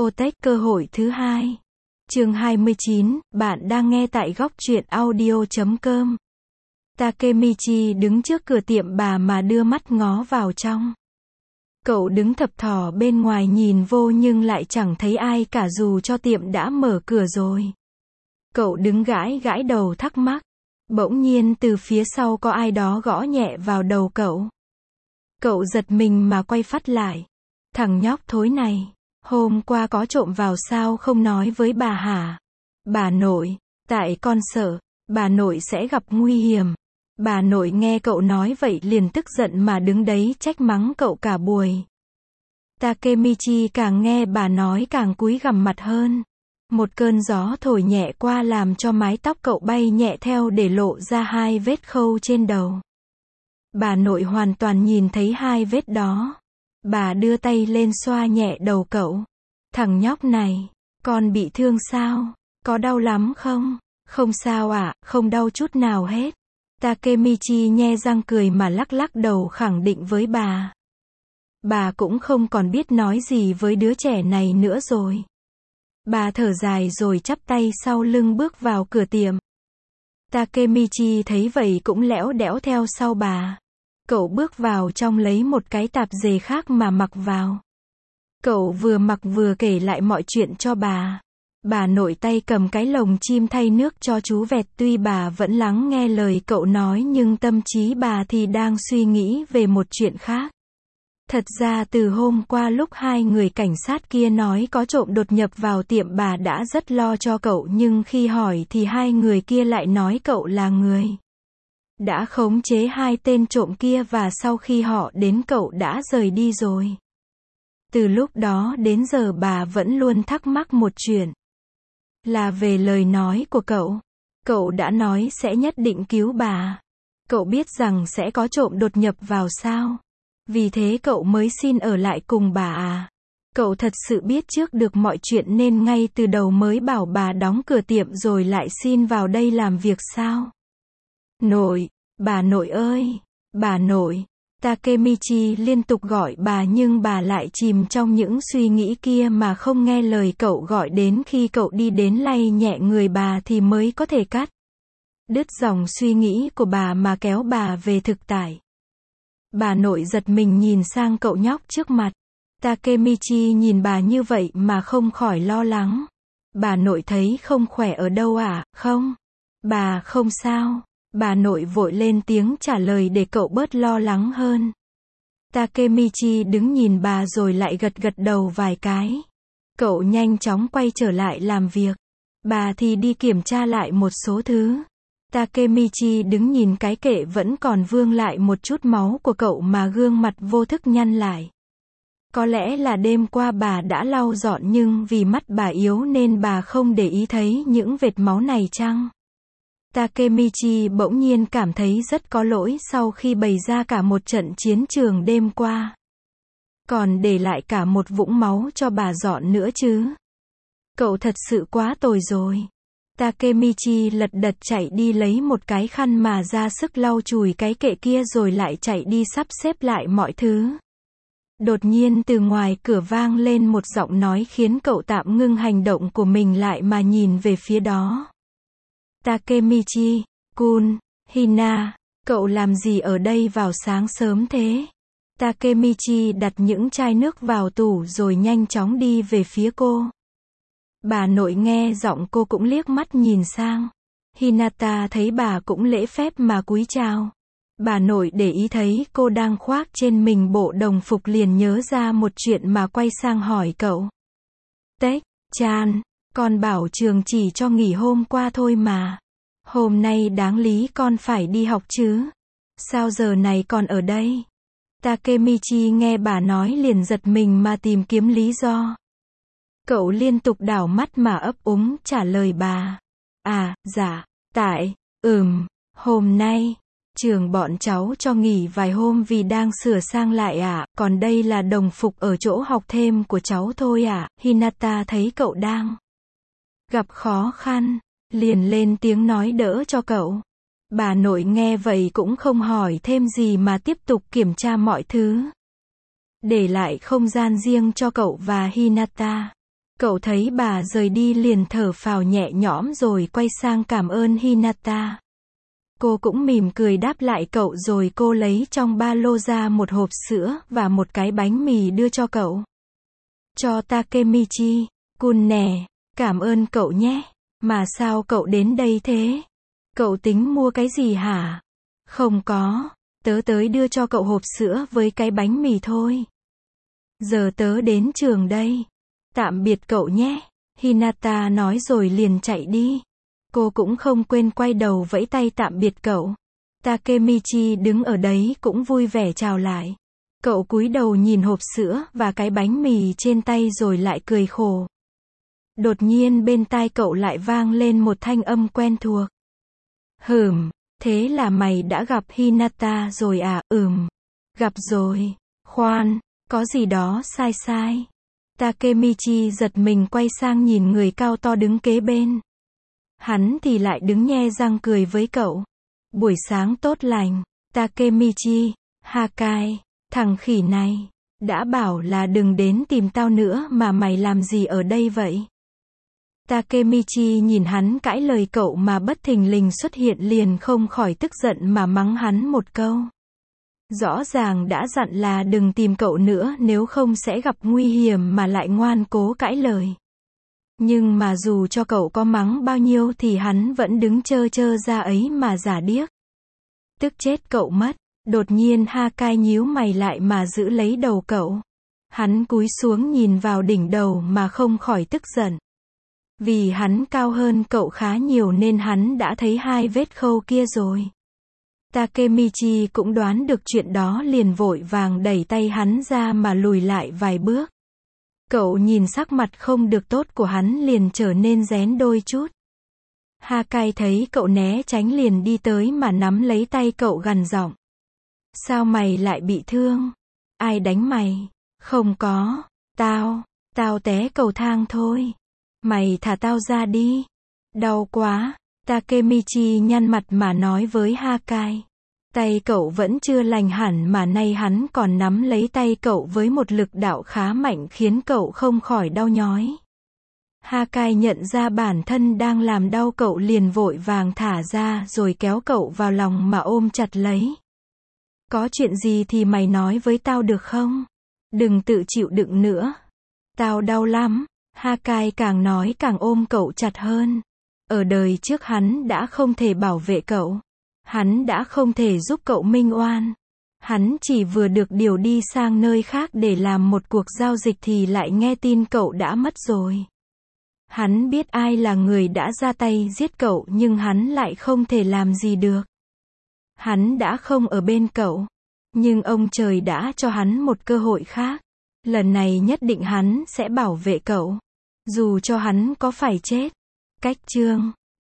Otech cơ hội thứ hai. Chương 29, bạn đang nghe tại góc truyện audio.com. Takemichi đứng trước cửa tiệm bà mà đưa mắt ngó vào trong. Cậu đứng thập thò bên ngoài nhìn vô nhưng lại chẳng thấy ai cả dù cho tiệm đã mở cửa rồi. Cậu đứng gãi gãi đầu thắc mắc. Bỗng nhiên từ phía sau có ai đó gõ nhẹ vào đầu cậu. Cậu giật mình mà quay phắt lại. Thằng nhóc thối này, hôm qua có trộm vào sao không nói với bà hả? Bà nội, tại con sợ, bà nội sẽ gặp nguy hiểm. Bà nội nghe cậu nói vậy liền tức giận mà đứng đấy trách mắng cậu cả buổi. Takemichi càng nghe bà nói càng cúi gằm mặt hơn. Một cơn gió thổi nhẹ qua làm cho mái tóc cậu bay nhẹ theo để lộ ra hai vết khâu trên đầu. Bà nội hoàn toàn nhìn thấy hai vết đó. Bà đưa tay lên xoa nhẹ đầu cậu. Thằng nhóc này, con bị thương sao? Có đau lắm không? Không sao ạ, không đau chút nào hết. Takemichi nhe răng cười mà lắc lắc đầu khẳng định với bà. Bà cũng không còn biết nói gì với đứa trẻ này nữa rồi. Bà thở dài rồi chắp tay sau lưng bước vào cửa tiệm. Takemichi thấy vậy cũng lẽo đẽo theo sau bà. Cậu bước vào trong lấy một cái tạp dề khác mà mặc vào. Cậu vừa mặc vừa kể lại mọi chuyện cho bà. Bà nội tay cầm cái lồng chim thay nước cho chú vẹt, tuy bà vẫn lắng nghe lời cậu nói nhưng tâm trí bà thì đang suy nghĩ về một chuyện khác. Thật ra từ hôm qua lúc hai người cảnh sát kia nói có trộm đột nhập vào tiệm bà đã rất lo cho cậu, nhưng khi hỏi thì hai người kia lại nói cậu là người đã khống chế hai tên trộm kia và sau khi họ đến cậu đã rời đi rồi. Từ lúc đó đến giờ bà vẫn luôn thắc mắc một chuyện. Là về lời nói của cậu. Cậu đã nói sẽ nhất định cứu bà. Cậu biết rằng sẽ có trộm đột nhập vào sao? Vì thế cậu mới xin ở lại cùng bà à? Cậu thật sự biết trước được mọi chuyện nên ngay từ đầu mới bảo bà đóng cửa tiệm rồi lại xin vào đây làm việc sao? Nội, bà nội ơi, bà nội. Takemichi liên tục gọi bà nhưng bà lại chìm trong những suy nghĩ kia mà không nghe lời cậu gọi, đến khi cậu đi đến lay nhẹ người bà thì mới có thể cắt đứt dòng suy nghĩ của bà mà kéo bà về thực tại. Bà nội giật mình nhìn sang cậu nhóc trước mặt. Takemichi nhìn bà như vậy mà không khỏi lo lắng. Bà nội thấy không khỏe ở đâu à? Không. Bà không sao. Bà nội vội lên tiếng trả lời để cậu bớt lo lắng hơn. Takemichi đứng nhìn bà rồi lại gật gật đầu vài cái. Cậu nhanh chóng quay trở lại làm việc. Bà thì đi kiểm tra lại một số thứ. Takemichi đứng nhìn cái kệ vẫn còn vương lại một chút máu của cậu mà gương mặt vô thức nhăn lại. Có lẽ là đêm qua bà đã lau dọn nhưng vì mắt bà yếu nên bà không để ý thấy những vệt máu này chăng? Takemichi bỗng nhiên cảm thấy rất có lỗi sau khi bày ra cả một trận chiến trường đêm qua. Còn để lại cả một vũng máu cho bà dọn nữa chứ. Cậu thật sự quá tồi rồi. Takemichi lật đật chạy đi lấy một cái khăn mà ra sức lau chùi cái kệ kia rồi lại chạy đi sắp xếp lại mọi thứ. Đột nhiên từ ngoài cửa vang lên một giọng nói khiến cậu tạm ngưng hành động của mình lại mà nhìn về phía đó. Takemichi, Kun, Hina, cậu làm gì ở đây vào sáng sớm thế? Takemichi đặt những chai nước vào tủ rồi nhanh chóng đi về phía cô. Bà nội nghe giọng cô cũng liếc mắt nhìn sang. Hinata thấy bà cũng lễ phép mà cúi chào. Bà nội để ý thấy cô đang khoác trên mình bộ đồng phục liền nhớ ra một chuyện mà quay sang hỏi cậu. Tech-chan, con bảo trường chỉ cho nghỉ hôm qua thôi mà. Hôm nay đáng lý con phải đi học chứ. Sao giờ này còn ở đây? Takemichi nghe bà nói liền giật mình mà tìm kiếm lý do. Cậu liên tục đảo mắt mà ấp úng trả lời bà. À, dạ, hôm nay, trường bọn cháu cho nghỉ vài hôm vì đang sửa sang lại ạ, còn đây là đồng phục ở chỗ học thêm của cháu thôi ạ. Hinata thấy cậu đang gặp khó khăn, liền lên tiếng nói đỡ cho cậu. Bà nội nghe vậy cũng không hỏi thêm gì mà tiếp tục kiểm tra mọi thứ. Để lại không gian riêng cho cậu và Hinata. Cậu thấy bà rời đi liền thở phào nhẹ nhõm rồi quay sang cảm ơn Hinata. Cô cũng mỉm cười đáp lại cậu rồi cô lấy trong ba lô ra một hộp sữa và một cái bánh mì đưa cho cậu. Cho Takemichi, Kun nè, cảm ơn cậu nhé. Mà sao cậu đến đây thế? Cậu tính mua cái gì hả? Không có, tớ tới đưa cho cậu hộp sữa với cái bánh mì thôi. Giờ tớ đến trường đây. Tạm biệt cậu nhé. Hinata nói rồi liền chạy đi. Cô cũng không quên quay đầu vẫy tay tạm biệt cậu. Takemichi đứng ở đấy cũng vui vẻ chào lại. Cậu cúi đầu nhìn hộp sữa và cái bánh mì trên tay rồi lại cười khổ. Đột nhiên bên tai cậu lại vang lên một thanh âm quen thuộc. Thế là mày đã gặp Hinata rồi à? Gặp rồi. Khoan, có gì đó sai. Takemichi giật mình quay sang nhìn người cao to đứng kế bên. Hắn thì lại đứng nhe răng cười với cậu. Buổi sáng tốt lành, Takemichi. Hakai, thằng khỉ này, đã bảo là đừng đến tìm tao nữa mà mày làm gì ở đây vậy? Takemichi nhìn hắn cãi lời cậu mà bất thình lình xuất hiện liền không khỏi tức giận mà mắng hắn một câu. Rõ ràng đã dặn là đừng tìm cậu nữa nếu không sẽ gặp nguy hiểm mà lại ngoan cố cãi lời. Nhưng mà dù cho cậu có mắng bao nhiêu thì hắn vẫn đứng trơ ra ấy mà giả điếc. Tức chết cậu mất. Đột nhiên Hakai nhíu mày lại mà giữ lấy đầu cậu. Hắn cúi xuống nhìn vào đỉnh đầu mà không khỏi tức giận. Vì hắn cao hơn cậu khá nhiều nên hắn đã thấy hai vết khâu kia rồi. Takemichi cũng đoán được chuyện đó liền vội vàng đẩy tay hắn ra mà lùi lại vài bước. Cậu nhìn sắc mặt không được tốt của hắn liền trở nên rén đôi chút. Hakai thấy cậu né tránh liền đi tới mà nắm lấy tay cậu gằn giọng. Sao mày lại bị thương? Ai đánh mày? Không có, tao té cầu thang thôi. Mày thả tao ra đi. Đau quá. Takemichi nhăn mặt mà nói với Hakai. Tay cậu vẫn chưa lành hẳn mà nay hắn còn nắm lấy tay cậu với một lực đạo khá mạnh khiến cậu không khỏi đau nhói. Hakai nhận ra bản thân đang làm đau cậu liền vội vàng thả ra rồi kéo cậu vào lòng mà ôm chặt lấy. Có chuyện gì thì mày nói với tao được không? Đừng tự chịu đựng nữa. Tao đau lắm. Hakai càng nói càng ôm cậu chặt hơn. Ở đời trước hắn đã không thể bảo vệ cậu. Hắn đã không thể giúp cậu minh oan. Hắn chỉ vừa được điều đi sang nơi khác để làm một cuộc giao dịch thì lại nghe tin cậu đã mất rồi. Hắn biết ai là người đã ra tay giết cậu nhưng hắn lại không thể làm gì được. Hắn đã không ở bên cậu. Nhưng ông trời đã cho hắn một cơ hội khác. Lần này nhất định hắn sẽ bảo vệ cậu. Dù cho hắn có phải chết. Cách chương